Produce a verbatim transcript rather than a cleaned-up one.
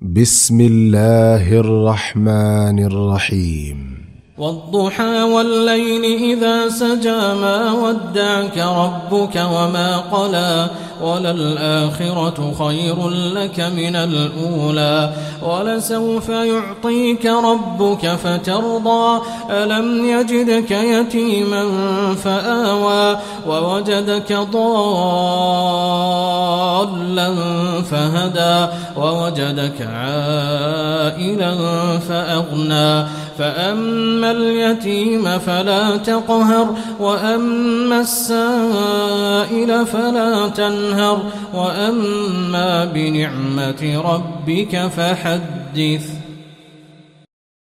بسم الله الرحمن الرحيم. والضحى والليل إذا سجى ما ودعك ربك وما قلى وللآخرة خير لك من الأولى ولسوف يعطيك ربك فترضى ألم يجدك يتيما فآوى ووجدك ضالا فهدى ووجدك عائلا فأغنى فأما اليتيم فلا تقهر وأما السائل فلا تنهر وأما بنعمة ربك فحدث.